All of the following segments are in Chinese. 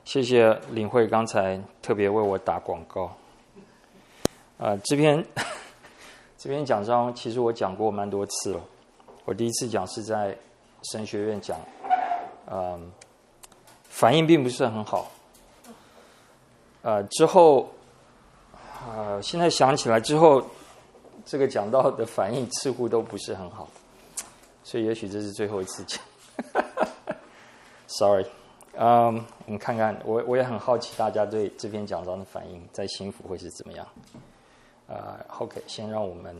谢谢领会刚才特别为我打广告。这篇讲章其实我讲过蛮多次了。我第一次讲是在神学院讲，反应并不是很好。之后，现在想起来之后，这个讲到的反应似乎都不是很好，所以也许这是最后一次讲。Sorry。我们看看，我也很好奇大家对这篇讲章的反应，在新福会是怎么样。OK， 先让我们，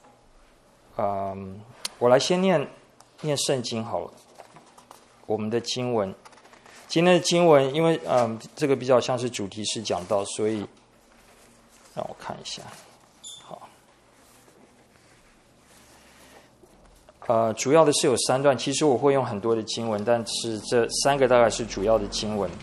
我来先念圣经好了。我们的经文，今天的经文，因为这个比较像是主题式讲道，所以让我看一下。主要的是有3段，其实我会用很多的经文，但是这3个大概是主要的经文。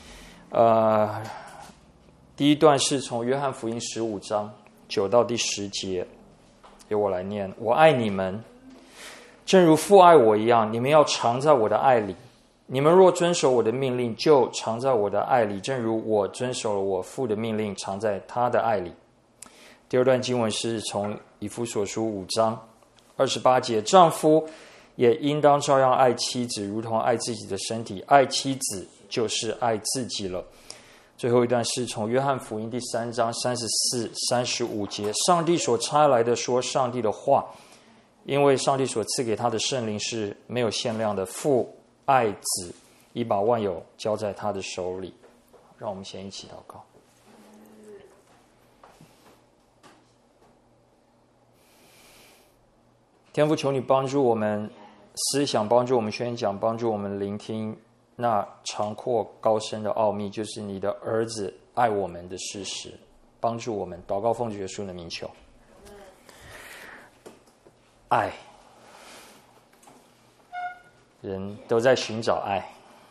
第一段是从约翰福音15章9到第10节，由我来念。我爱你们，正如父爱我一样，你们要常在我的爱里。你们若遵守我的命令，就常在我的爱里，正如我遵守了我父的命令，常在他的爱里。第二段经文是从以弗所书5章28节，丈夫也应当照样爱妻子，如同爱自己的身体。爱妻子就是爱自己了。最后一段是从约翰福音第3章34、35节，上帝所差来的说上帝的话，因为上帝所赐给他的圣灵是没有限量的。父爱子，已把万有交在他的手里。让我们先一起祷告。天父，求你帮助我们思想，帮助我们宣讲，帮助我们聆听那长阔高深的奥秘，就是你的儿子爱我们的事实。帮助我们，祷告奉主耶稣的名求。爱，人都在寻找爱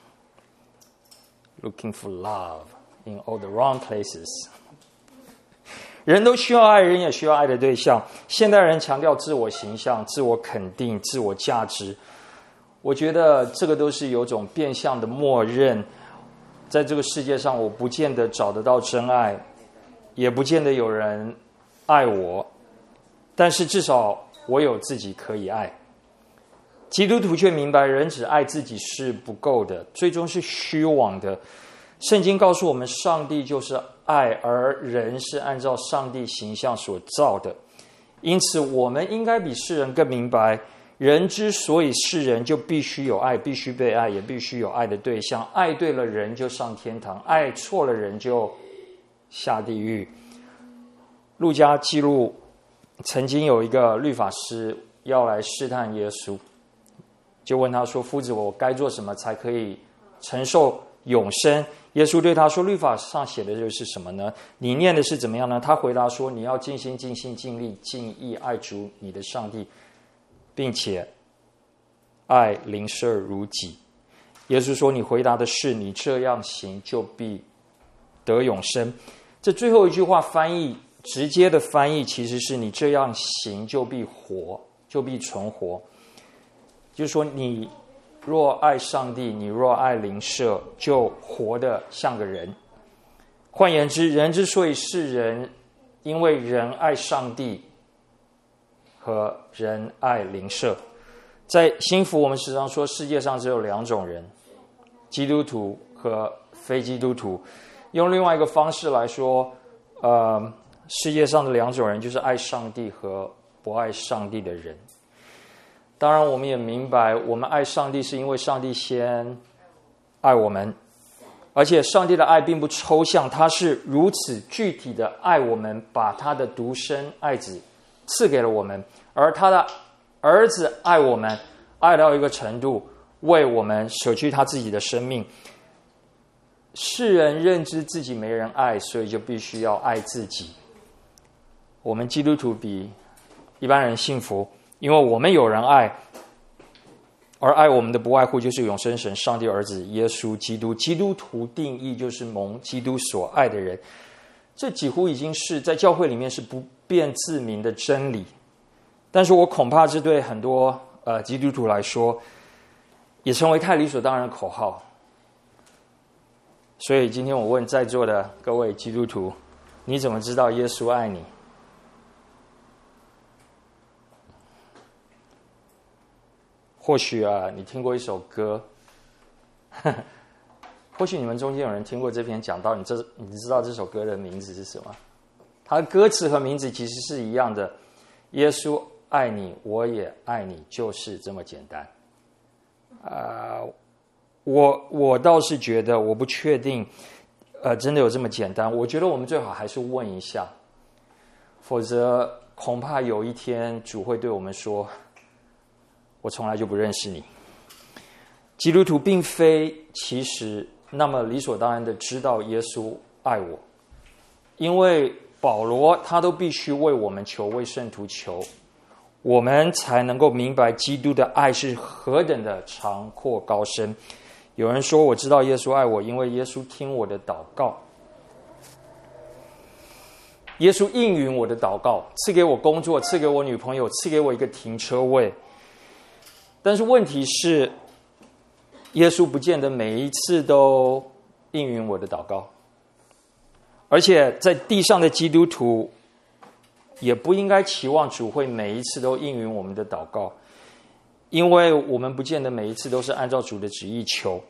，looking for love in all the wrong places。人都需要爱，人也需要爱的对象。现代人强调自我形象、自我肯定、自我价值，我觉得这个都是有种变相的默认，在这个世界上我不见得找得到真爱，也不见得有人爱我，但是至少我有自己可以爱。基督徒却明白，人只爱自己是不够的，最终是虚妄的。圣经告诉我们，上帝就是爱，而人是按照上帝形象所造的。因此我们应该比世人更明白，人之所以是人，就必须有爱，必须被爱，也必须有爱的对象。爱对了人就上天堂，爱错了人就下地狱。路加记录，曾经有一个律法师要来试探耶稣，就问他说，夫子，我该做什么才可以承受永生？耶稣对他说，律法上写的就是什么呢？你念的是怎么样呢？他回答说，你要尽心尽性尽力尽意爱主你的上帝，并且爱邻舍如己。耶稣说，你回答的是，你这样行就必得永生。这最后一句话直接的翻译其实是，你这样行就必活，就必存活。就是说，你若爱上帝，你若爱邻舍，就活得像个人。换言之，人之所以是人，因为人爱上帝和人爱邻舍。在新福，我们时常说世界上只有2种人，基督徒和非基督徒。用另外一个方式来说，世界上的2种人就是爱上帝和不爱上帝的人。当然我们也明白，我们爱上帝是因为上帝先爱我们，而且上帝的爱并不抽象，他是如此具体的爱我们，把他的独生爱子赐给了我们，而他的儿子爱我们，爱到一个程度，为我们舍去他自己的生命。世人认知自己没人爱，所以就必须要爱自己。我们基督徒比一般人幸福，因为我们有人爱，而爱我们的不外乎就是永生神上帝儿子耶稣基督。基督徒定义就是蒙基督所爱的人，这几乎已经是在教会里面是不辩自明的真理。但是我恐怕这对很多基督徒来说，也成为太理所当然的口号。 所以今天我问在座的各位基督徒，你怎么知道耶稣爱你？或许你听过一首歌，或许你们中间有人听过这篇讲道，你知道这首歌的名字是什么？它的歌词和名字其实是一样的，耶稣爱你，我也爱你，就是这么简单。我倒是觉得，我不确定，真的有这么简单。我觉得我们最好还是问一下，否则恐怕有一天主会对我们说，我从来就不认识你。基督徒并非其实那么理所当然的知道耶稣爱我，因为保罗他都必须为我们求，为圣徒求，我们才能够明白基督的爱是何等的长阔高深。有人说我知道耶稣爱我，因为耶稣听我的祷告，耶稣应允我的祷告，赐给我工作，赐给我女朋友，赐给我一个停车位。但是问题是，耶稣不见得每一次都应允我的祷告，而且在地上的基督徒也不应该期望主会每一次都应允我们的祷告，因为我们不见得每一次都是按照主的旨意求。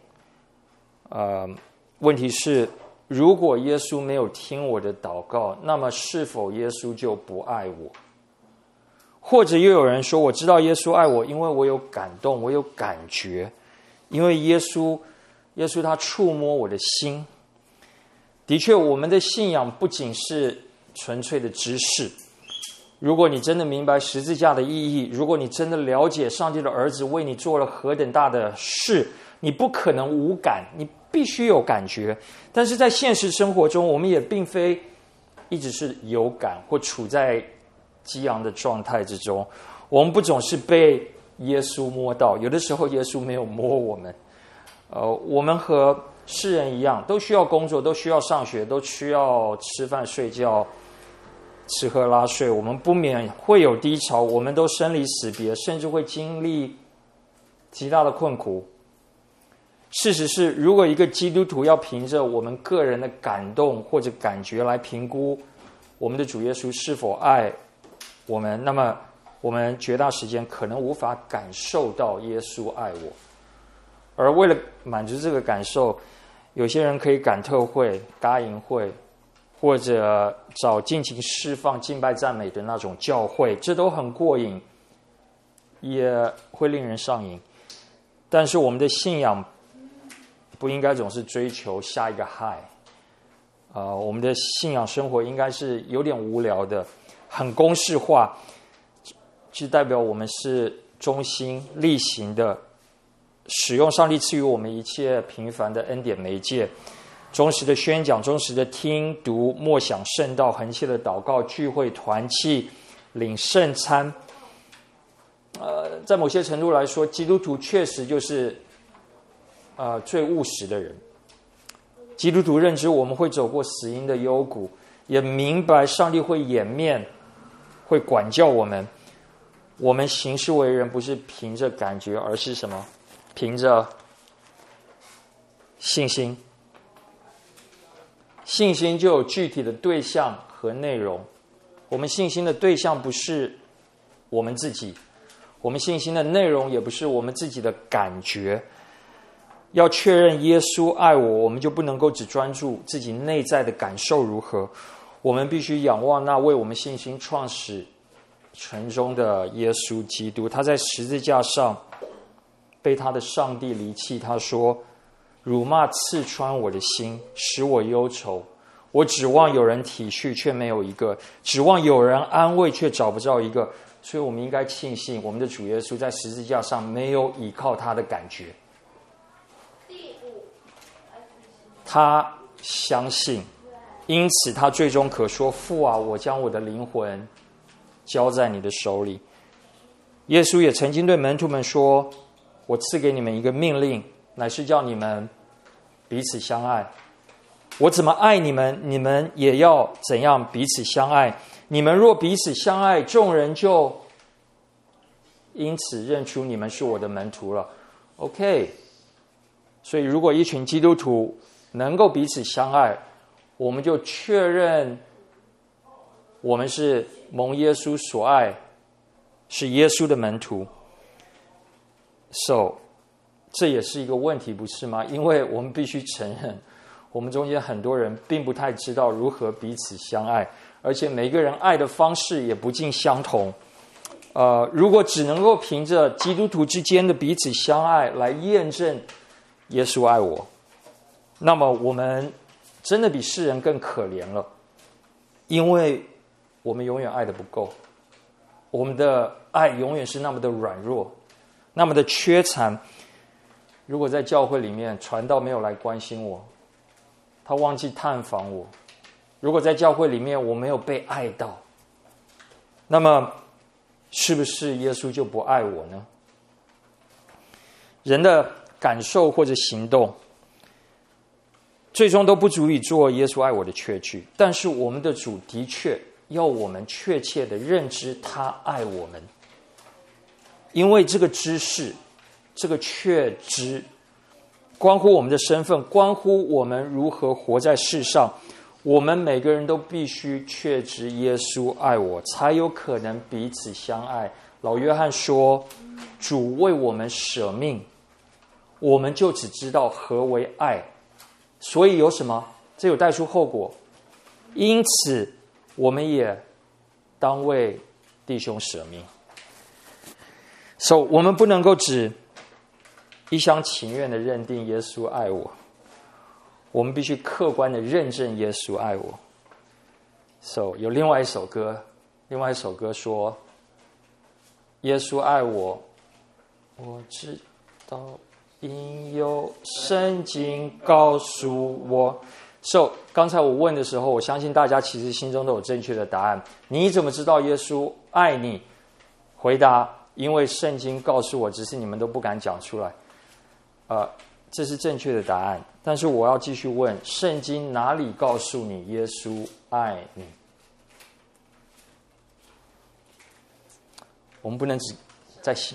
问题是，如果耶稣没有听我的祷告，那么是否耶稣就不爱我？或者又有人说，我知道耶稣爱我，因为我有感动，我有感觉，因为耶稣他触摸我的心。的确，我们的信仰不仅是纯粹的知识，如果你真的明白十字架的意义，如果你真的了解上帝的儿子为你做了何等大的事，你不可能无感，你必须有感觉。但是在现实生活中，我们也并非一直是有感或处在激昂的状态之中，我们不总是被耶稣摸到，有的时候耶稣没有摸我们。我们和世人一样，都需要工作，都需要上学，都需要吃饭睡觉，吃喝拉睡，我们不免会有低潮，我们都生离死别，甚至会经历极大的困苦。事实是，如果一个基督徒要凭着我们个人的感动或者感觉来评估我们的主耶稣是否爱我们，那么我们绝大时间可能无法感受到耶稣爱我。而为了满足这个感受，有些人可以赶特会、搭营会，或者找尽情释放敬拜赞美的那种教会，这都很过瘾，也会令人上瘾。但是我们的信仰不应该总是追求下一个high，我们的信仰生活应该是有点无聊的，很公式化，就代表我们是忠心力行的，使用上帝赐予我们一切平凡的恩典媒介，忠实的宣讲，忠实的听读默想圣道，恒切的祷告，聚会团契，领圣餐。在某些程度来说，基督徒确实就是最务实的人。基督徒认知我们会走过死荫的幽谷，也明白上帝会掩面，会管教我们。我们行事为人不是凭着感觉，而是什么？凭着信心。信心就有具体的对象和内容。我们信心的对象不是我们自己，我们信心的内容也不是我们自己的感觉。要确认耶稣爱我，我们就不能够只专注自己内在的感受如何，我们必须仰望那为我们信心创始成终的耶稣基督。他在十字架上被他的上帝离弃，他说：辱骂刺穿我的心，使我忧愁。我指望有人体恤，却没有一个；指望有人安慰，却找不到一个。所以我们应该庆幸我们的主耶稣在十字架上没有倚靠他的感觉，他相信，因此他最终可说：父啊，我将我的灵魂交在你的手里。耶稣也曾经对门徒们说：我赐给你们一个命令，乃是叫你们彼此相爱。我怎么爱你们，你们也要怎样彼此相爱。你们若彼此相爱，众人就因此认出你们是我的门徒了。OK， 所以如果一群基督徒能够彼此相爱，我们就确认我们是蒙耶稣所爱，是耶稣的门徒。So， 这也是一个问题，不是吗？因为我们必须承认，我们中间很多人并不太知道如何彼此相爱，而且每个人爱的方式也不尽相同。如果只能够凭着基督徒之间的彼此相爱来验证耶稣爱我，那么我们真的比世人更可怜了，因为我们永远爱的不够，我们的爱永远是那么的软弱，那么的缺残。如果在教会里面传道没有来关心我，他忘记探访我，如果在教会里面我没有被爱到，那么是不是耶稣就不爱我呢？人的感受或者行动最终都不足以做耶稣爱我的确据，但是我们的主的确要我们确切的认知他爱我们，因为这个知识，这个确知关乎我们的身份，关乎我们如何活在世上。我们每个人都必须确知耶稣爱我，才有可能彼此相爱。老约翰说，主为我们舍命，我们就只知道何为爱。所以有什么？这有带出后果。因此我们也当为弟兄舍命。我们不能够只一厢情愿的认定耶稣爱我，我们必须客观的认证耶稣爱我。有另外一首歌说，耶稣爱我，我知道因有圣经告诉我。刚才我问的时候，我相信大家其实心中都有正确的答案。你怎么知道耶稣爱你？回答，因为圣经告诉我，只是你们都不敢讲出来。这是正确的答案。但是我要继续问，圣经哪里告诉你耶稣爱你？我们不能只在信。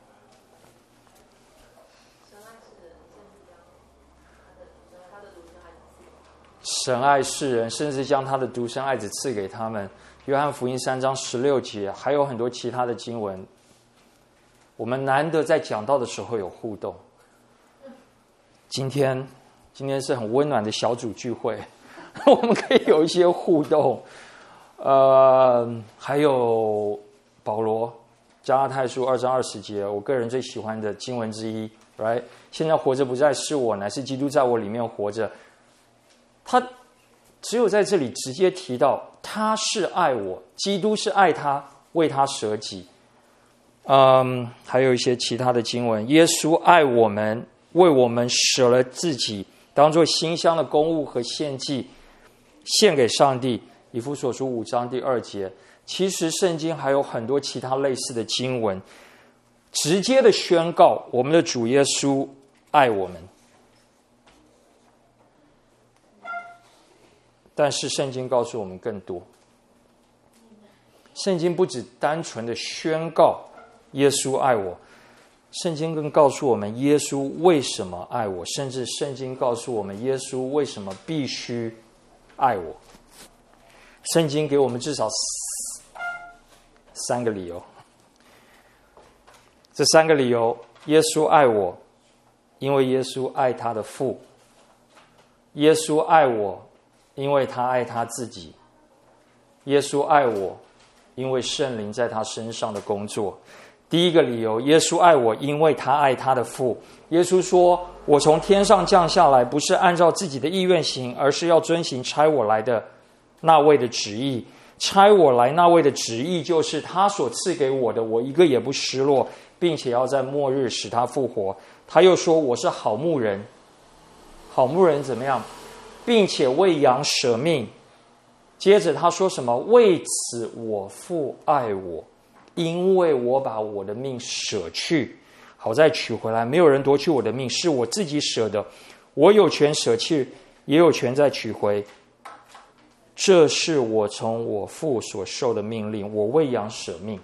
神爱世人，甚至将他的独生爱子赐给他们。约翰福音3章16节，还有很多其他的经文。我们难得在讲道的时候有互动。今天是很温暖的小组聚会，我们可以有一些互动。还有保罗加拉太书2章20节，我个人最喜欢的经文之一。Right？ 现在活着不再是我，乃是基督在我里面活着。他只有在这里直接提到他是爱我，基督是爱他，为他舍己。还有一些其他的经文，耶稣爱我们，为我们舍了自己，当作馨香的供物和献祭，献给上帝。以弗所书5章第2节。其实圣经还有很多其他类似的经文，直接的宣告我们的主耶稣爱我们。但是圣经告诉我们更多，圣经不只单纯的宣告耶稣爱我，圣经更告诉我们耶稣为什么爱我，甚至圣经告诉我们耶稣为什么必须爱我。圣经给我们至少3个理由。这3个理由，耶稣爱我，因为耶稣爱他的父；耶稣爱我，因为他爱他自己；耶稣爱我，因为圣灵在他身上的工作。第一个理由，耶稣爱我，因为他爱他的父。耶稣说，我从天上降下来，不是按照自己的意愿行，而是要遵行差我来的那位的旨意。差我来那位的旨意，就是他所赐给我的，我一个也不失落，并且要在末日使他复活。他又说，我是好牧人。好牧人怎么样？并且为羊舍命。接着他说什么？为此我父爱我，因为我把我的命舍去，好再取回来。没有人夺去我的命，是我自己舍的。我有权舍去，也有权再取回。这是我从我父所受的命令，我为羊舍命。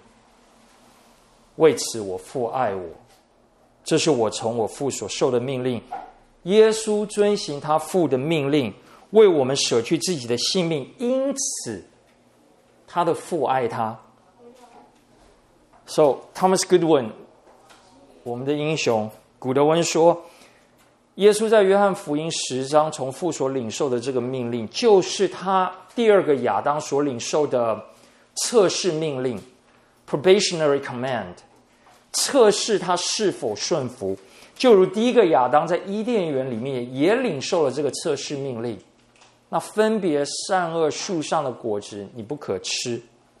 为此我父爱我，这是我从我父所受的命令。 耶稣遵行他父的命令，为我们舍去自己的性命，因此他的父爱他。So Thomas Goodwin， 我们的英雄古德温说，耶稣在约翰福音10章从父所领受的这个命令，就是他第二个亚当所领受的测试命令 probationary command， 测试他是否顺服。就如第一个亚当在伊甸园里面也领受了这个测试命令，那分别善恶树上的果子你不可吃。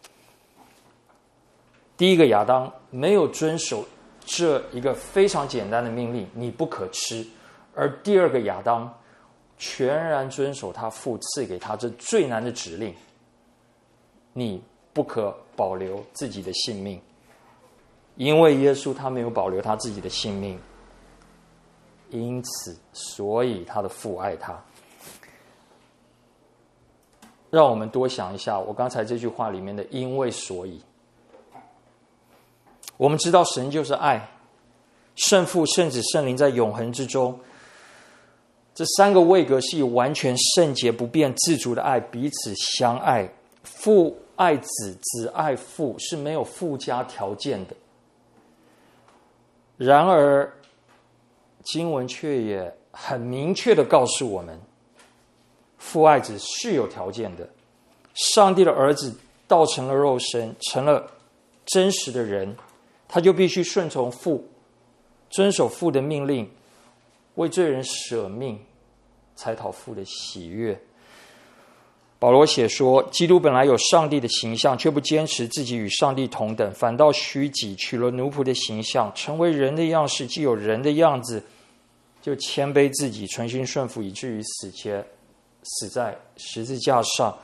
第一个亚当没有遵守这一个非常简单的命令，你不可吃，而第二个亚当全然遵守他父赐给他这最难的指令，你不可保留自己的性命。因为耶稣他没有保留他自己的性命，因此所以他的父爱他。让我们多想一下我刚才这句话里面的因为所以。我们知道神就是爱，圣父、圣子、圣灵在永恒之中，这三个位格是以完全圣洁不变自主的爱彼此相爱，父爱子，子爱父，是没有附加条件的。然而经文却也很明确地告诉我们，父爱子是有条件的。上帝的儿子道成了肉身，成了真实的人，他就必须顺从父，遵守父的命令，为罪人舍命，才讨父的喜悦。保罗写说，基督本来有上帝的形象，却不坚持自己与上帝同等，反倒虚己，取了奴仆的形象，成为人的样式，既有人的样子，就谦卑自己，存心顺服，以至于死在十字架上。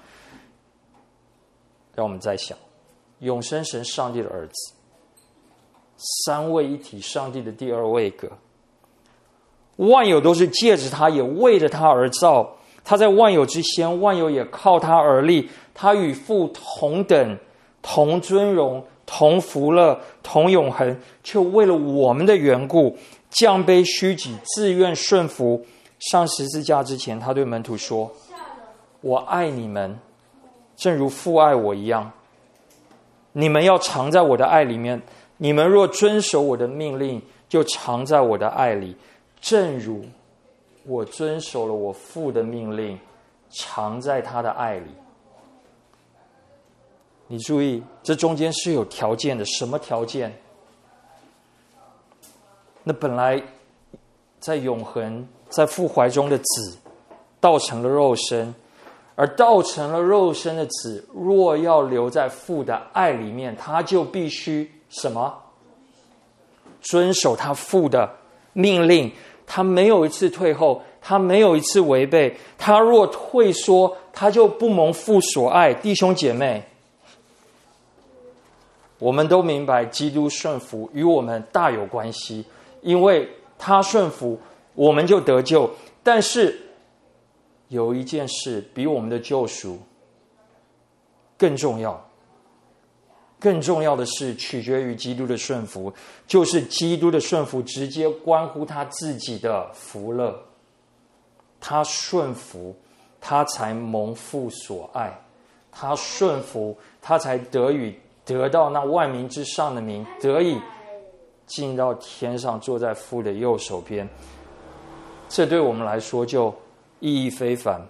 让我们再想，永生神上帝的儿子，三位一体上帝的第二位格，万有都是借着他，也为着他而造。他在万有之先，万有也靠他而立。他与父同等，同尊荣，同福乐，同永恒，却为了我们的缘故降卑虚己，自愿顺服。上十字架之前，他对门徒说，我爱你们，正如父爱我一样。你们要常在我的爱里面，你们若遵守我的命令，就常在我的爱里，正如我遵守了我父的命令，常在他的爱里。你注意，这中间是有条件的。什么条件？那本来在永恒在父怀中的子道成了肉身，而道成了肉身的子若要留在父的爱里面，他就必须什么？遵守他父的命令。他没有一次退后，他没有一次违背。他若退缩，他就不蒙父所爱。弟兄姐妹，我们都明白基督顺服与我们大有关系，因为他顺服，我们就得救。但是有一件事比我们的救赎更重要，更重要的是取决于基督的顺服，就是基督的顺服直接关乎他自己的福乐。他顺服，他才蒙父所爱；他顺服，他才得到那万民之上的名，得以进到天上，坐在父的右手边。这对我们来说就意义非凡。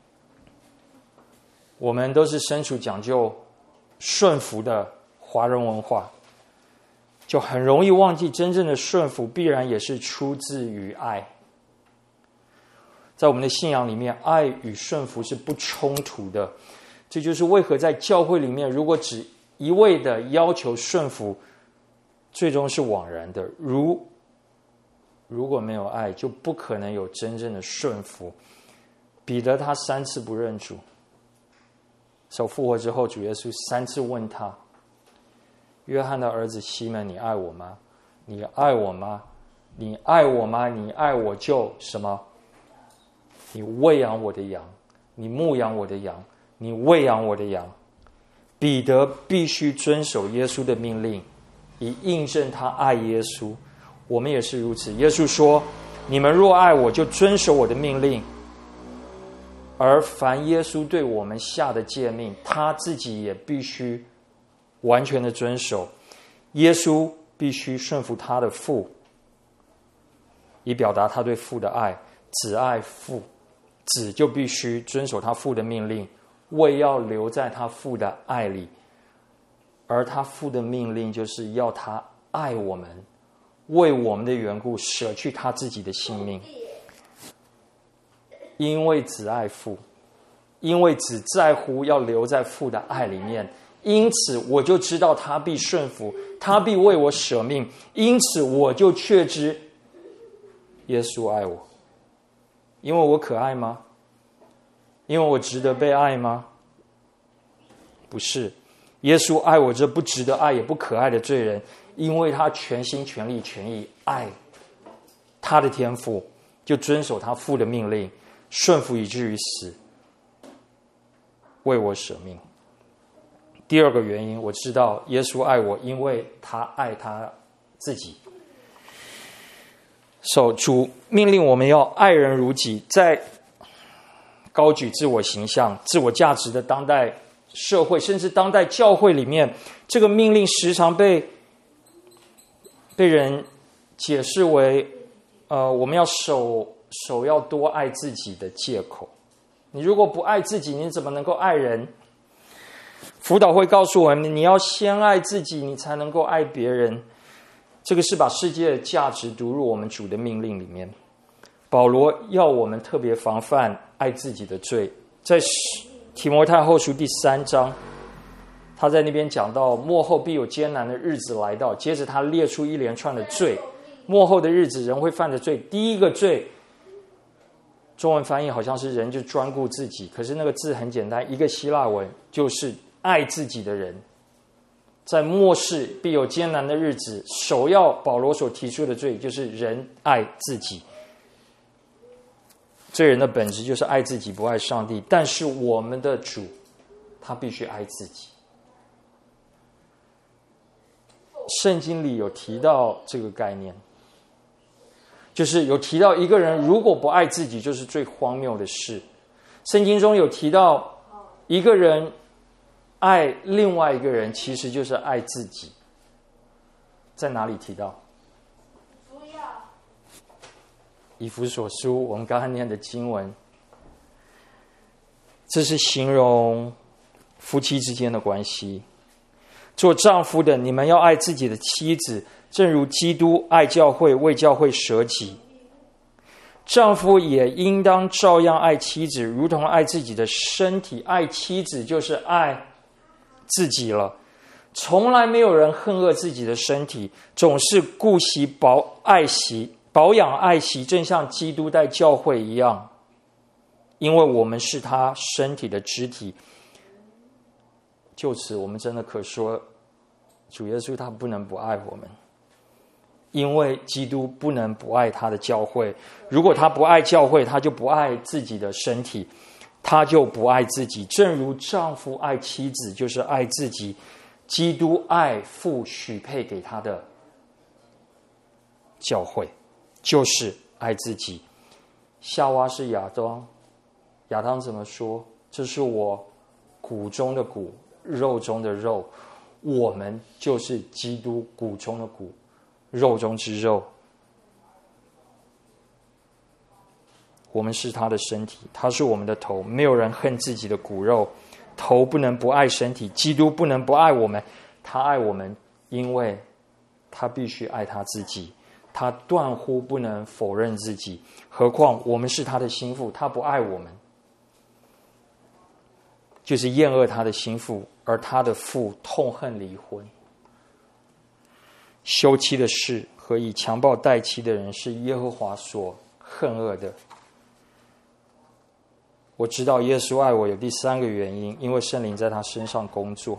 我们都是身处讲究顺服的华人文化，就很容易忘记真正的顺服必然也是出自于爱。在我们的信仰里面，爱与顺服是不冲突的。这就是为何在教会里面，如果只一味的要求顺服，最终是枉然的。如果没有爱，就不可能有真正的顺服。彼得他3次不认主，受复活之后，主耶稣3次问他，约翰的儿子西门，你爱我吗？你爱我吗？你爱我吗？你爱我就什么？你喂养我的羊，你牧养我的羊，你喂养我的羊。彼得必须遵守耶稣的命令，以印证他爱耶稣。我们也是如此。耶稣说， 你们若爱我，就遵守我的命令。而凡耶稣对我们下的诫命，他自己也必须完全的遵守。耶稣必须顺服他的父，以表达他对父的爱。子爱父，子就必须遵守他父的命令，为要留在他父的爱里。而他父的命令就是要他爱我们，为我们的缘故舍去他自己的性命。因为子爱父，因为子在乎要留在父的爱里面，因此我就知道他必顺服，他必为我舍命，因此我就确知耶稣爱我。因为我可爱吗？因为我值得被爱吗？不是，耶稣爱我这不值得爱也不可爱的罪人，因为他全心全力全意爱他的天父，就遵守他父的命令，顺服以至于死，为我舍命。第二个原因，我知道耶稣爱我，因为他爱他自己。主命令我们要爱人如己，在高举自我形象、自我价值的当代社会，甚至当代教会里面，这个命令时常被人解释为我们要守要多爱自己的借口。你如果不爱自己，你怎么能够爱人？辅导会告诉我们，你要先爱自己，你才能够爱别人。这个是把世界的价值读入我们主的命令里面。保罗要我们特别防范爱自己的罪，在提摩太后书第3章，他在那边讲到末后必有艰难的日子来到，接着他列出一连串的罪。末后的日子人会犯的罪，第一个罪，中文翻译好像是人就专顾自己，可是那个字很简单，一个希腊文，就是爱自己的人。在末世必有艰难的日子，首要保罗所提出的罪就是人爱自己。罪人的本质就是爱自己不爱上帝，但是我们的主他必须爱自己。圣经里有提到这个概念，就是有提到一个人如果不爱自己就是最荒谬的事。圣经中有提到一个人爱另外一个人其实就是爱自己。在哪里提到？以弗所书，我们刚才念的经文，这是形容夫妻之间的关系。做丈夫的，你们要爱自己的妻子，正如基督爱教会，为教会舍己。丈夫也应当照样爱妻子，如同爱自己的身体。爱妻子就是爱自己了。从来没有人恨恶自己的身体，总是顾惜保养爱惜，正像基督待教会一样，因为我们是他身体的肢体。就此我们真的可说，主耶稣他不能不爱我们，因为基督不能不爱他的教会。如果他不爱教会，他就不爱自己的身体，他就不爱自己。正如丈夫爱妻子就是爱自己，基督爱父许配给他的教会，就是爱自己。夏娃是亚当，亚当怎么说？这是我骨中的骨，肉中的肉。我们就是基督骨中的骨，肉中之肉。我们是他的身体，他是我们的头。没有人恨自己的骨肉，头不能不爱身体。基督不能不爱我们，他爱我们，因为他必须爱他自己，他断乎不能否认自己。何况我们是他的心腹，他不爱我们，就是厌恶他的心腹，而他的父痛恨离婚。休妻的事和以强暴待妻的人是耶和华所恨恶的。我知道耶稣爱我有第三个原因，因为圣灵在他身上工作。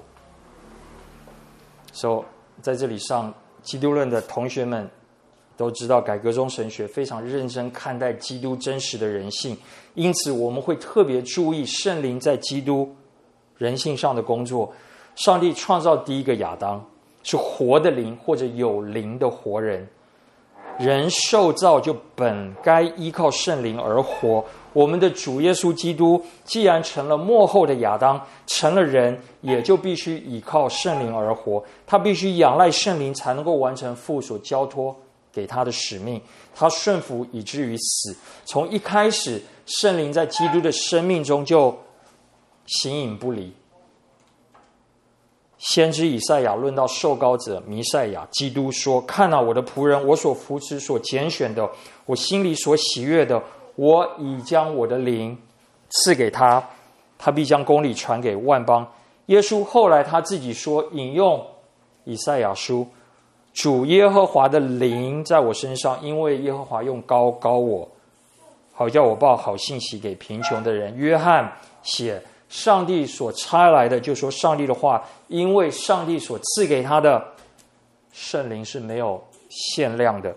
在这里上基督论的同学们都知道，改革宗神学非常认真看待基督真实的人性，因此我们会特别注意圣灵在基督人性上的工作。上帝创造第一个亚当是活的灵或者有灵的活人， 人受造就本该依靠圣灵而活。我们的主耶稣基督既然成了末后的亚当，成了人，也就必须依靠圣灵而活。他必须仰赖圣灵，才能够完成父所交托给他的使命。他顺服以至于死。从一开始，圣灵在基督的生命中就形影不离。先知以赛亚论到受膏者弥赛亚基督说：看啊，我的仆人，我所扶持所拣选的，我心里所喜悦的，我已将我的灵赐给他，他必将公理传给万邦。耶稣后来他自己说，引用以赛亚书，主耶和华的灵在我身上，因为耶和华用膏膏我，好叫我报好信息给贫穷的人。约翰写上帝所差来的，就说上帝的话，因为上帝所赐给他的圣灵是没有限量的。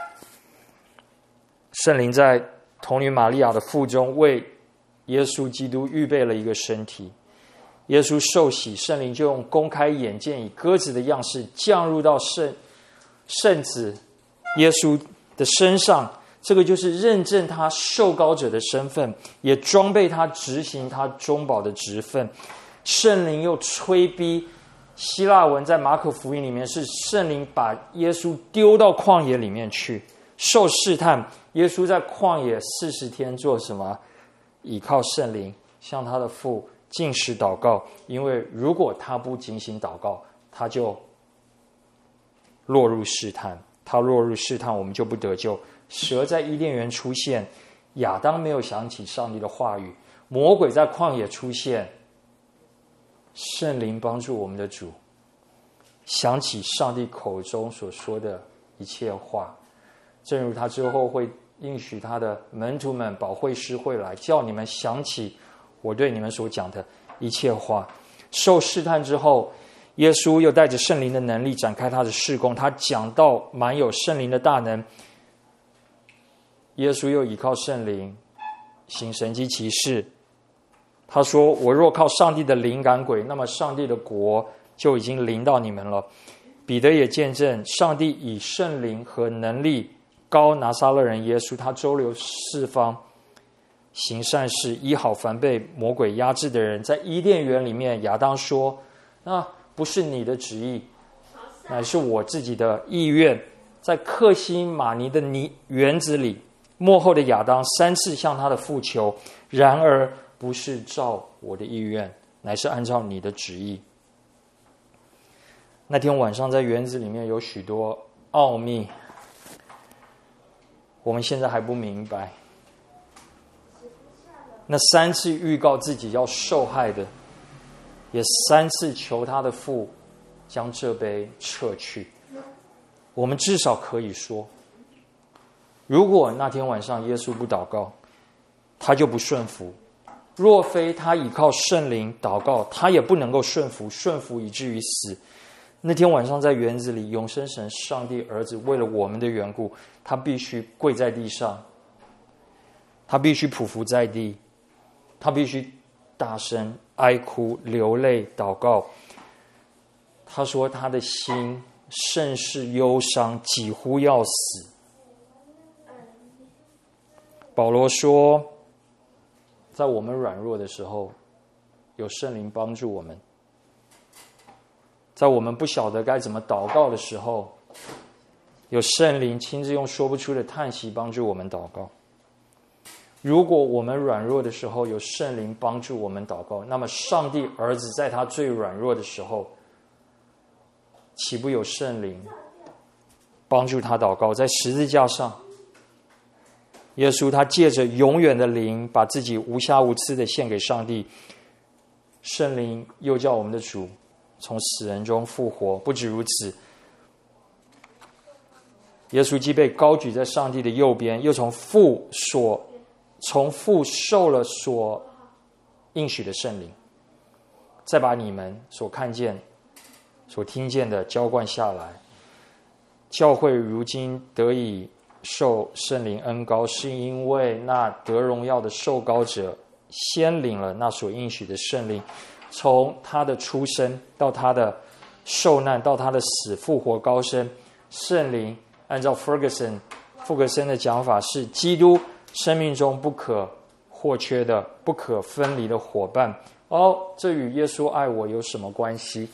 圣灵在童女玛利亚的腹中为耶稣基督预备了一个身体。耶稣受洗，圣灵就用公开眼见以鸽子的样式降入到圣子耶稣的身上，这个就是认证他受膏者的身份，也装备他执行他中保的职分。圣灵又催逼，希腊文在马可福音里面是圣灵把耶稣丢到旷野里面去受试探。耶稣在旷野40天做什么？倚靠圣灵，向他的父禁食祷告，因为如果他不警醒祷告，他就落入试探。他落入试探，我们就不得救。蛇在伊甸园出现，亚当没有想起上帝的话语；魔鬼在旷野出现，圣灵帮助我们的主想起上帝口中所说的一切话，正如他之后会应许他的门徒们，保惠师会来叫你们想起我对你们所讲的一切话。受试探之后，耶稣又带着圣灵的能力展开他的事工，他讲道满有圣灵的大能。耶稣又依靠圣灵行神迹奇事。他说：我若靠上帝的灵赶鬼，那么上帝的国就已经临到你们了。彼得也见证上帝以圣灵和能力膏拿撒勒人耶稣，他周流四方行善事，医好凡被魔鬼压制的人。在伊甸园里面，亚当说：那不是你的旨意，乃是我自己的意愿。在克西马尼的园子里，末后的亚当3次向他的父求，然而不是照我的意愿，乃是按照你的旨意。那天晚上在园子里面有许多奥秘，我们现在还不明白。那3次预告自己要受害的，也3次求他的父将这杯撤去。我们至少可以说，如果那天晚上耶稣不祷告，他就不顺服；若非他倚靠圣灵祷告，他也不能够顺服以至于死。那天晚上在园子里，永生神上帝儿子为了我们的缘故，他必须跪在地上，他必须匍匐在地，他必须大声哀哭流泪祷告。他说他的心甚是忧伤，几乎要死。保罗说，在我们软弱的时候，有圣灵帮助我们；在我们不晓得该怎么祷告的时候，有圣灵亲自用说不出的叹息帮助我们祷告。如果我们软弱的时候有圣灵帮助我们祷告，那么上帝儿子在他最软弱的时候，岂不有圣灵帮助他祷告？在十字架上，耶稣他借着永远的灵，把自己无瑕无疵的献给上帝。圣灵又叫我们的主从死人中复活。不止如此，耶稣既被高举在上帝的右边，又从父受了所应许的圣灵，再把你们所看见所听见的浇灌下来。教会如今得以受圣灵恩膏，是因为那得荣耀的受膏者先领了那所应许的圣灵。从他的出生到他的受难，到他的死复活高升，圣灵按照福格森的讲法，是基督生命中不可或缺的、不可分离的伙伴。这与耶稣爱我有什么关系？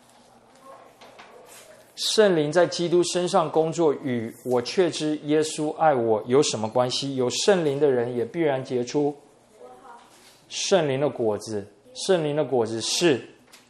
圣灵在基督身上工作，与我确知耶稣爱我有什么关系？有圣灵的人也必然结出圣灵的果子。圣灵的果子是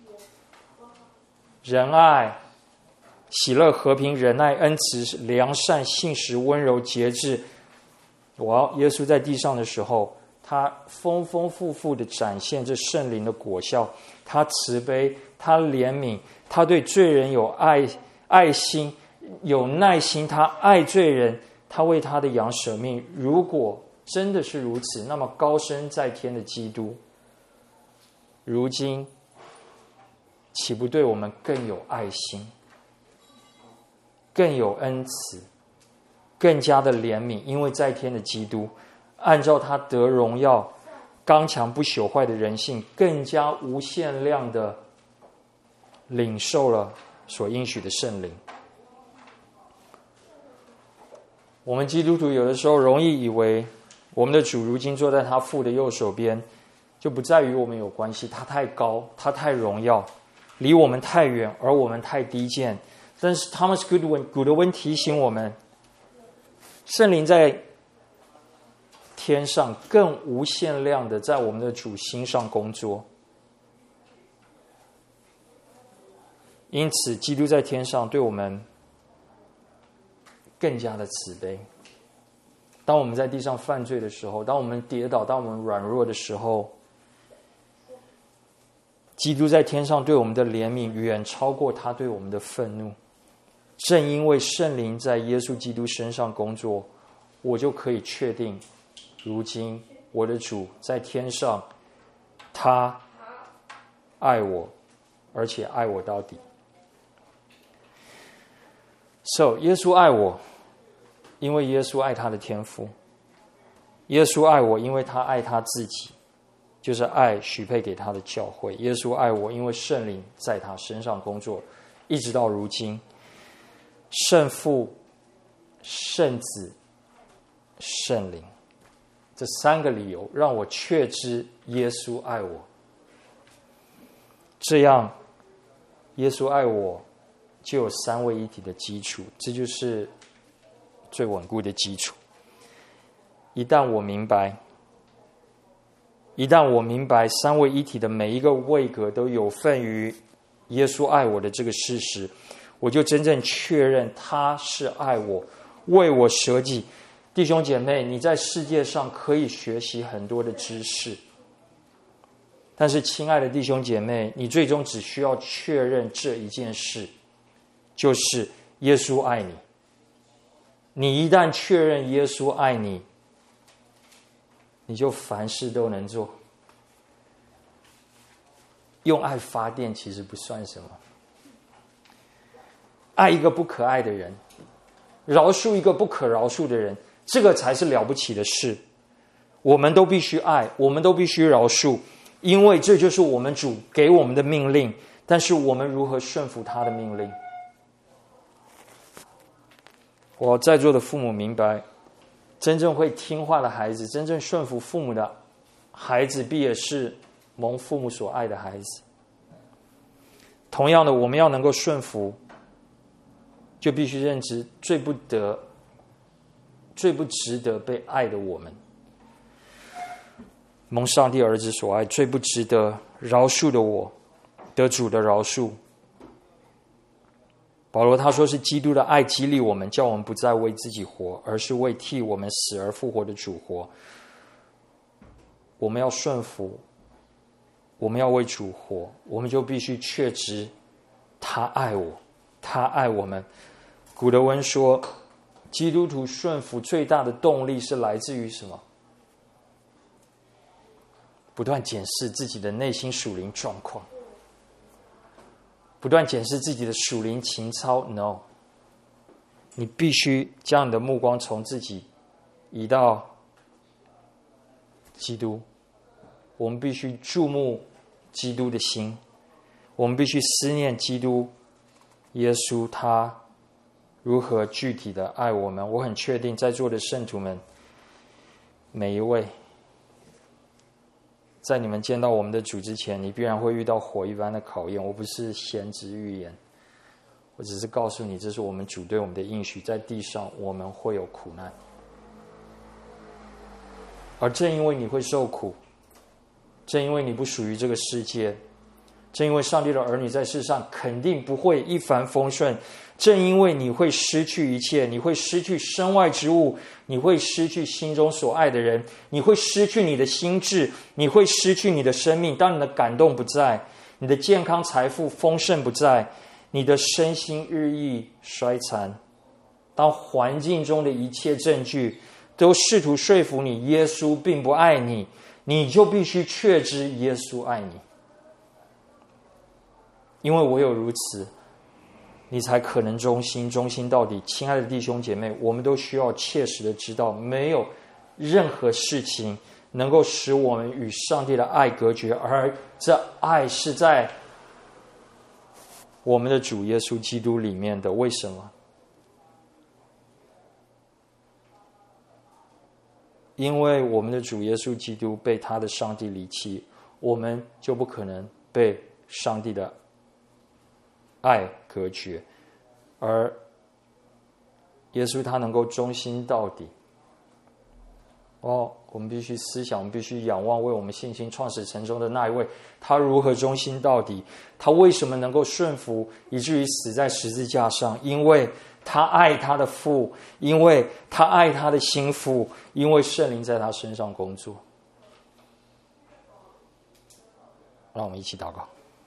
仁爱、喜乐、和平、忍耐、恩慈、良善、信实、温柔、节制。耶稣在地上的时候，他丰丰富富的展现这圣灵的果效。他慈悲，他怜悯，他对罪人有爱心，有耐心，他爱罪人，他为他的羊舍命。如果真的是如此，那么高升在天的基督，如今岂不对我们更有爱心，更有恩慈，更加的怜悯？因为在天的基督按照他得荣耀、刚强不朽坏的人性，更加无限量的领受了所应许的圣灵。我们基督徒有的时候容易以为我们的主如今坐在他父的右手边，就不再与我们有关系，他太高，他太荣耀，离我们太远，而我们太低贱。但是 Thomas Goodwin 提醒我们，圣灵在天上更无限量的在我们的主心上工作。因此基督在天上对我们更加的慈悲。当我们在地上犯罪的时候，当我们跌倒，当我们软弱的时候，基督在天上对我们的怜悯远超过他对我们的愤怒。正因为圣灵在耶稣基督身上工作，我就可以确定，如今我的主在天上，他爱我，而且爱我到底。耶稣爱我，因为耶稣爱他的天父。耶稣爱我，因为他爱他自己，就是爱许配给他的教会。耶稣爱我，因为圣灵在他身上工作，一直到如今。圣父、圣子、圣灵，这三个理由让我确知耶稣爱我。这样，耶稣爱我就有三位一体的基础，这就是最稳固的基础。一旦我明白三位一体的每一个位格都有份于耶稣爱我的这个事实，我就真正确认他是爱我，为我舍己。弟兄姐妹，你在世界上可以学习很多的知识，但是亲爱的弟兄姐妹，你最终只需要确认这一件事，就是耶稣爱你。你一旦确认耶稣爱你，你就凡事都能做。用爱发电其实不算什么。爱一个不可爱的人，饶恕一个不可饶恕的人，这个才是了不起的事。我们都必须爱，我们都必须饶恕，因为这就是我们主给我们的命令。但是我们如何顺服他的命令？我在座的父母明白，真正会听话的孩子，真正顺服父母的孩子，必也是蒙父母所爱的孩子。同样的，我们要能够顺服，就必须认知最不值得被爱的我们，蒙上帝儿子所爱，最不值得饶恕的我，得主的饶恕。保罗他说，是基督的爱激励我们，叫我们不再为自己活，而是为替我们死而复活的主活。我们要顺服，我们要为主活，我们就必须确知他爱我，他爱我们。古德温说，基督徒顺服最大的动力是来自于什么？不断检视自己的内心属灵状况，不断检视自己的属灵情操。 No， 你必须将你的目光从自己移到基督。我们必须注目基督的心，我们必须思念基督耶稣他如何具体的爱我们。我很确定在座的圣徒们每一位，在你们见到我们的主之前，你必然会遇到火一般的考验。我不是先知预言，我只是告诉你，这是我们主对我们的应许，在地上我们会有苦难，而正因为你会受苦，正因为你不属于这个世界，正因为上帝的儿女在世上肯定不会一帆风顺，正因为你会失去一切，你会失去身外之物，你会失去心中所爱的人，你会失去你的心智，你会失去你的生命。当你的感动不在，你的健康财富丰盛不在，你的身心日益衰残，当环境中的一切证据都试图说服你耶稣并不爱你，你就必须确知耶稣爱你。因为唯有如此，你才可能忠心到底。亲爱的弟兄姐妹，我们都需要切实的知道，没有任何事情能够使我们与上帝的爱隔绝，而这爱是在我们的主耶稣基督里面的。为什么？因为我们的主耶稣基督被他的上帝离弃，我们就不可能被上帝的爱隔绝，而耶稣他能够忠心到底。我们必须思想，我们必须仰望为我们信心创始成终的那一位，他如何忠心到底，他为什么能够顺服以至于死在十字架上？因为他爱他的父，因为他爱他的心腹，因为圣灵在他身上工作。让我们一起祷告。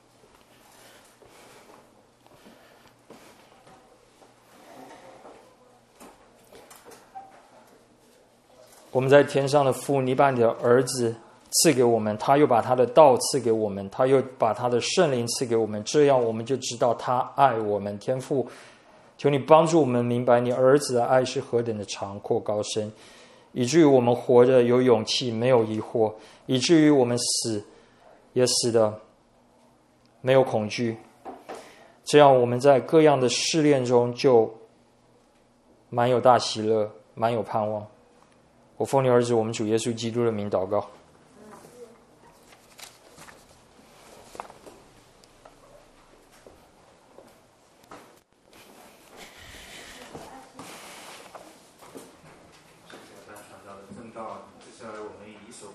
我们在天上的父，你把你的儿子赐给我们，他又把他的道赐给我们，他又把他的圣灵赐给我们，这样我们就知道他爱我们。天父，求你帮助我们明白你儿子的爱是何等的长阔高深，以至于我们活着有勇气，没有疑惑，以至于我们死也死的没有恐惧。这样我们在各样的试炼中就满有大喜乐，满有盼望。我奉你儿子我们主耶稣基督的名祷告。